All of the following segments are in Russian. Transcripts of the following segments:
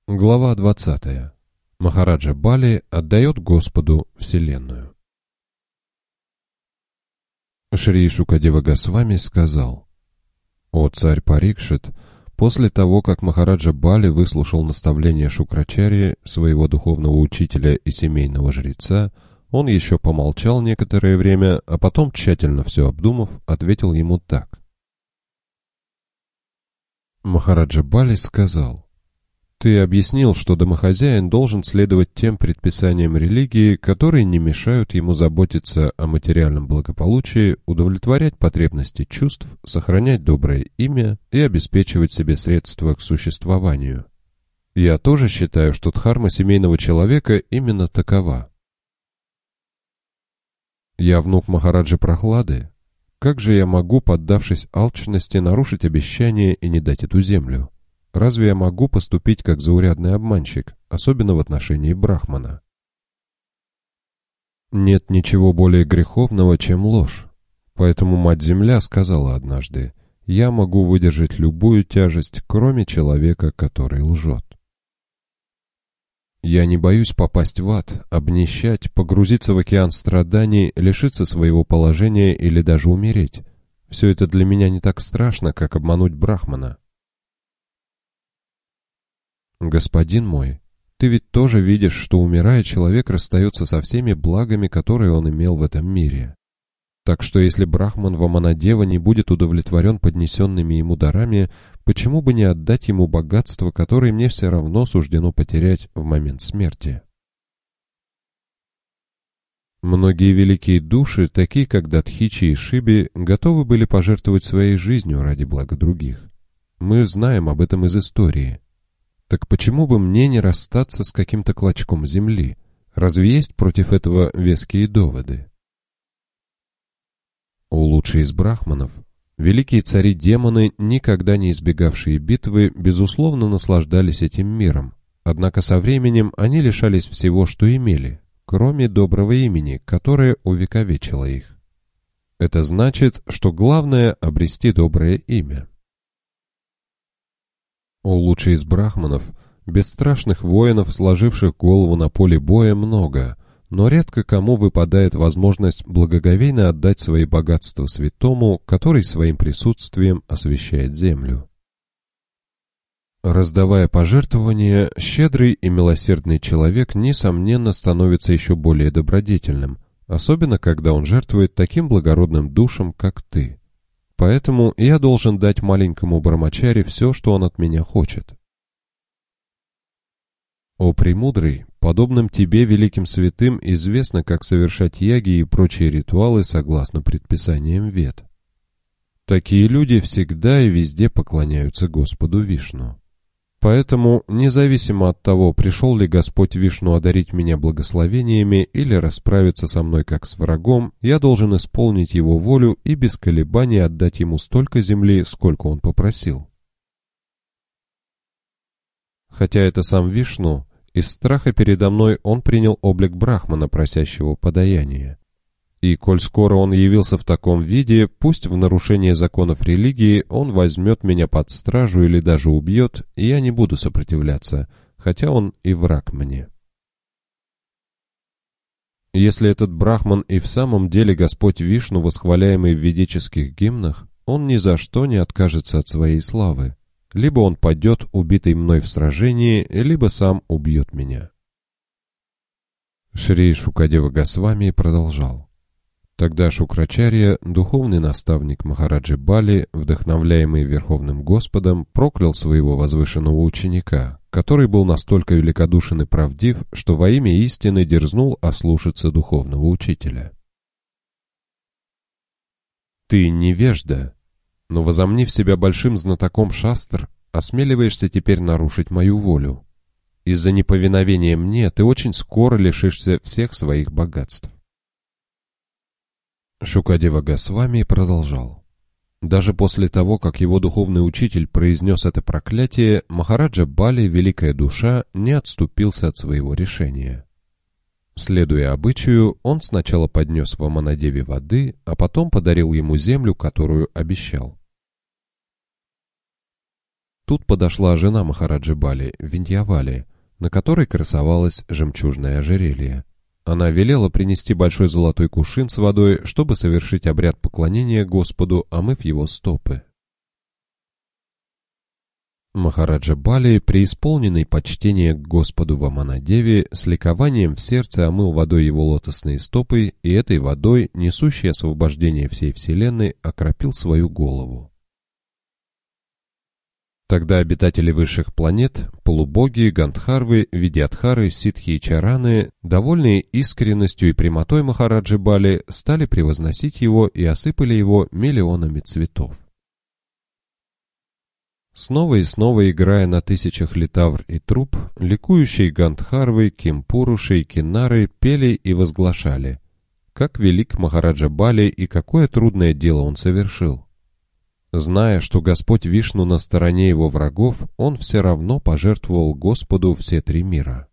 Глава 20. Махараджа Бали отдает Господу Вселенную. Шри Шукадева Госвами сказал: «О царь Парикшит, после того, как Махараджа Бали выслушал наставления Шукрачарьи, своего духовного учителя и семейного жреца, он еще помолчал некоторое время, а потом, тщательно все обдумав, ответил ему так. Махараджа Бали сказал: «Ты объяснил, что домохозяин должен следовать тем предписаниям религии, которые не мешают ему заботиться о материальном благополучии, удовлетворять потребности чувств, сохранять доброе имя и обеспечивать себе средства к существованию. Я тоже считаю, что дхарма семейного человека именно такова. Я внук Махараджи Прохлады. Как же я могу, поддавшись алчности, нарушить обещание и не дать эту землю? Разве я могу поступить как заурядный обманщик, особенно в отношении брахмана? Нет ничего более греховного, чем ложь. Поэтому Мать-Земля сказала однажды: «Я могу выдержать любую тяжесть, кроме человека, который лжет». Я не боюсь попасть в ад, обнищать, погрузиться в океан страданий, лишиться своего положения или даже умереть. Все это для меня не так страшно, как обмануть брахмана. Господин мой, ты ведь тоже видишь, что, умирая, человек расстается со всеми благами, которые он имел в этом мире. Так что если брахман Ваманадева не будет удовлетворен поднесенными ему дарами, почему бы не отдать ему богатство, которое мне все равно суждено потерять в момент смерти? Многие великие души, такие как Датхичи и Шиби, готовы были пожертвовать своей жизнью ради блага других. Мы знаем об этом из истории. Так почему бы мне не расстаться с каким-то клочком земли? Разве есть против этого веские доводы? О лучший из брахманов, великие цари-демоны, никогда не избегавшие битвы, безусловно наслаждались этим миром, однако со временем они лишались всего, что имели, кроме доброго имени, которое увековечило их. Это значит, что главное — обрести доброе имя. О лучший из брахманов, бесстрашных воинов, сложивших голову на поле боя, много, но редко кому выпадает возможность благоговейно отдать свои богатства святому, который своим присутствием освящает землю. Раздавая пожертвования, щедрый и милосердный человек, несомненно, становится еще более добродетельным, особенно когда он жертвует таким благородным душам, как ты. Поэтому я должен дать маленькому Брамачари все, что он от меня хочет. О премудрый, подобным тебе, великим святым, известно, как совершать яги и прочие ритуалы согласно предписаниям Вед. Такие люди всегда и везде поклоняются Господу Вишну. Поэтому, независимо от того, пришел ли Господь Вишну одарить меня благословениями или расправиться со мной как с врагом, я должен исполнить его волю и без колебаний отдать ему столько земли, сколько он попросил. Хотя это сам Вишну, из страха передо мной он принял облик брахмана, просящего подаяния. И коль скоро он явился в таком виде, пусть в нарушение законов религии он возьмет меня под стражу или даже убьет, и я не буду сопротивляться, хотя он и враг мне. Если этот брахман и в самом деле Господь Вишну, восхваляемый в ведических гимнах, он ни за что не откажется от своей славы. Либо он падет, убитый мной в сражении, либо сам убьет меня. Шри Шукадева Госвами продолжал. Тогда Шукрачарья, духовный наставник Махараджи Бали, вдохновляемый Верховным Господом, проклял своего возвышенного ученика, который был настолько великодушен и правдив, что во имя истины дерзнул ослушаться духовного учителя. «Ты невежда, но, возомнив себя большим знатоком шастр, осмеливаешься теперь нарушить мою волю. Из-за неповиновения мне ты очень скоро лишишься всех своих богатств». Шукадева Госвами продолжал. Даже после того, как его духовный учитель произнес это проклятие, Махараджа Бали, великая душа, не отступился от своего решения. Следуя обычаю, он сначала поднес Ваманадеве воды, а потом подарил ему землю, которую обещал. Тут подошла жена Махараджи Бали, Виндьявали, на которой красовалось жемчужное ожерелье. Она велела принести большой золотой кувшин с водой, чтобы совершить обряд поклонения Господу, омыв его стопы. Махараджа Бали, преисполненный почтения к Господу Ваманадеве, с ликованием в сердце омыл водой его лотосные стопы, и этой водой, несущей освобождение всей вселенной, окропил свою голову. Тогда обитатели высших планет, полубоги, гандхарвы, видьядхары, ситхи и чараны, довольные искренностью и прямотой Махараджи Бали, стали превозносить его и осыпали его миллионами цветов. Снова и снова играя на тысячах литавр и труб, ликующие гандхарвы, кимпуруши и кинары пели и возглашали: как велик Махараджа Бали и какое трудное дело он совершил. Зная, что Господь Вишну на стороне его врагов, он все равно пожертвовал Господу все 3 мира.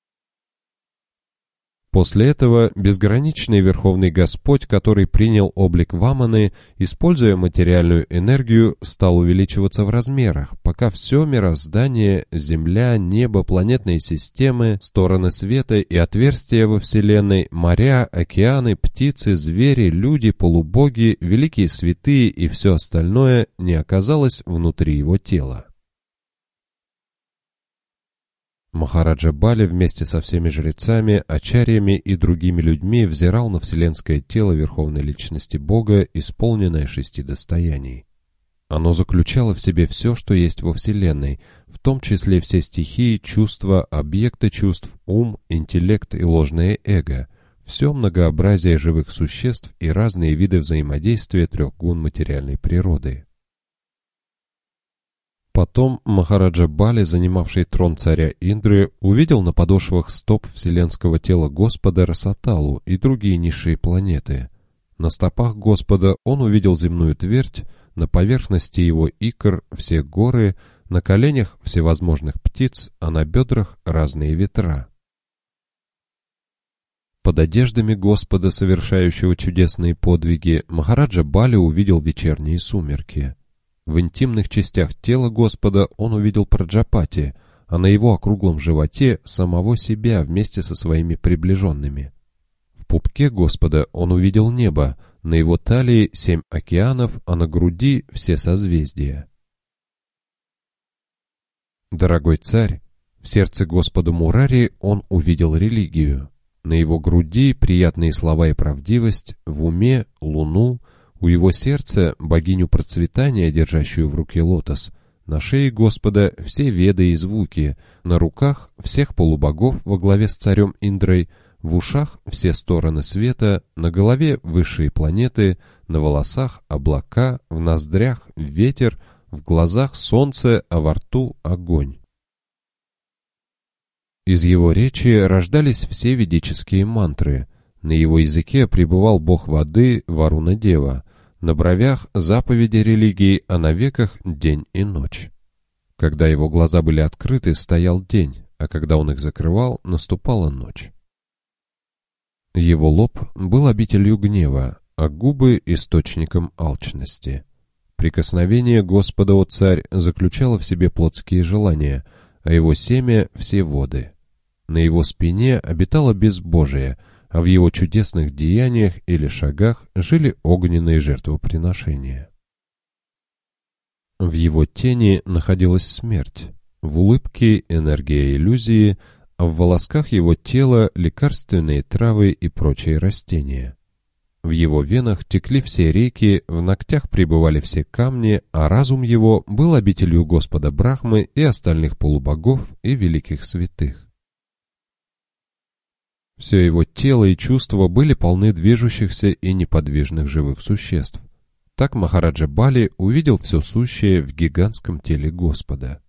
После этого безграничный Верховный Господь, который принял облик Ваманы, используя материальную энергию, стал увеличиваться в размерах, пока все мироздание, Земля, небо, планетные системы, стороны света и отверстия во Вселенной, моря, океаны, птицы, звери, люди, полубоги, великие святые и все остальное не оказалось внутри его тела. Махараджа Бали вместе со всеми жрецами, ачарьями и другими людьми взирал на вселенское тело Верховной Личности Бога, исполненное 6 достояний. Оно заключало в себе все, что есть во Вселенной, в том числе все стихии, чувства, объекты чувств, ум, интеллект и ложное эго, все многообразие живых существ и разные виды взаимодействия 3 гун материальной природы. Потом Махараджа Бали, занимавший трон царя Индры, увидел на подошвах стоп вселенского тела Господа Расаталу и другие низшие планеты. На стопах Господа он увидел земную твердь, на поверхности его икр все горы, на коленях всевозможных птиц, а на бедрах разные ветра. Под одеждами Господа, совершающего чудесные подвиги, Махараджа Бали увидел вечерние сумерки. В интимных частях тела Господа он увидел Праджапати, а на его округлом животе самого себя вместе со своими приближенными. В пупке Господа он увидел небо, на его талии 7 океанов, а на груди все созвездия. Дорогой царь, в сердце Господа Мурари он увидел религию. На его груди приятные слова и правдивость, в уме луну, у его сердца богиню процветания, держащую в руке лотос, на шее Господа все веды и звуки, на руках всех полубогов во главе с царем Индрой, в ушах все стороны света, на голове высшие планеты, на волосах облака, в ноздрях ветер, в глазах солнце, а во рту огонь. Из его речи рождались все ведические мантры. На его языке пребывал бог воды Варуна-дева, на бровях заповеди религии, а на веках день и ночь. Когда его глаза были открыты, стоял день, а когда он их закрывал, наступала ночь. Его лоб был обителью гнева, а губы — источником алчности. Прикосновение Господа, о царь, заключало в себе плотские желания, а его семя — все воды. На его спине обитало безбожие, а в его чудесных деяниях или шагах жили огненные жертвоприношения. В его тени находилась смерть, в улыбке энергия иллюзии, а в волосках его тела лекарственные травы и прочие растения. В его венах текли все реки, в ногтях пребывали все камни, а разум его был обителью Господа Брахмы и остальных полубогов и великих святых. Все его тело и чувства были полны движущихся и неподвижных живых существ. Так Махараджа Бали увидел все сущее в гигантском теле Господа.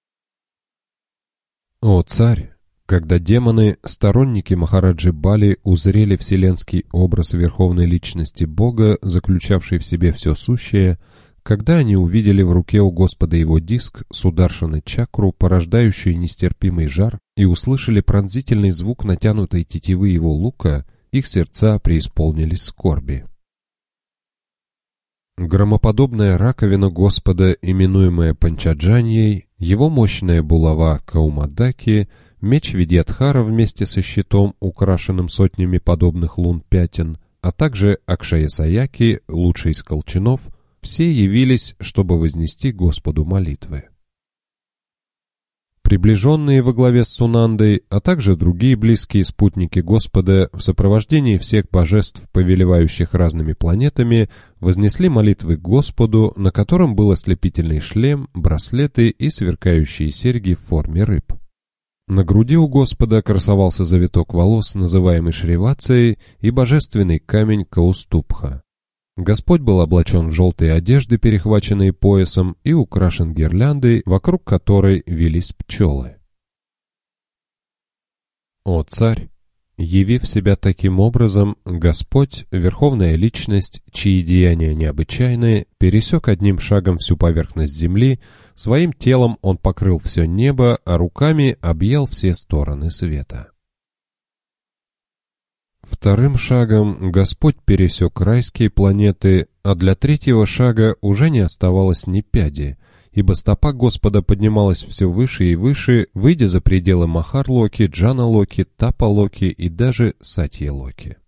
О царь! Когда демоны, сторонники Махараджи Бали, узрели вселенский образ Верховной Личности Бога, заключавший в себе все сущее, когда они увидели в руке у Господа его диск, сударшаны чакру, порождающий нестерпимый жар, и услышали пронзительный звук натянутой тетивы его лука, их сердца преисполнились скорби. громоподобная раковина Господа, именуемая Панчаджаньей, его мощная булава Каумадаки, меч Видьядхара вместе со щитом, украшенным сотнями подобных лун пятен, а также Акшаясаяки, лучший из колчанов, все явились, чтобы вознести Господу молитвы. Приближенные во главе с Сунандой, а также другие близкие спутники Господа в сопровождении всех божеств, повелевающих разными планетами, вознесли молитвы к Господу, на котором был ослепительный шлем, браслеты и сверкающие серьги в форме рыб. На груди у Господа красовался завиток волос, называемый Шривацией, и божественный камень Кауступха. Господь был облачен в желтые одежды, перехваченные поясом, и украшен гирляндой, вокруг которой вились пчелы. О царь! Явив себя таким образом, Господь, верховная личность, чьи деяния необычайные, пересек одним шагом всю поверхность земли, своим телом он покрыл все небо, а руками объял все стороны света. Вторым шагом Господь пересек райские планеты, а для третьего шага уже не оставалось ни пяди, ибо стопа Господа поднималась все выше и выше, выйдя за пределы Махар-Локи, Джана-Локи, Тапа-Локи и даже Сатья-Локи.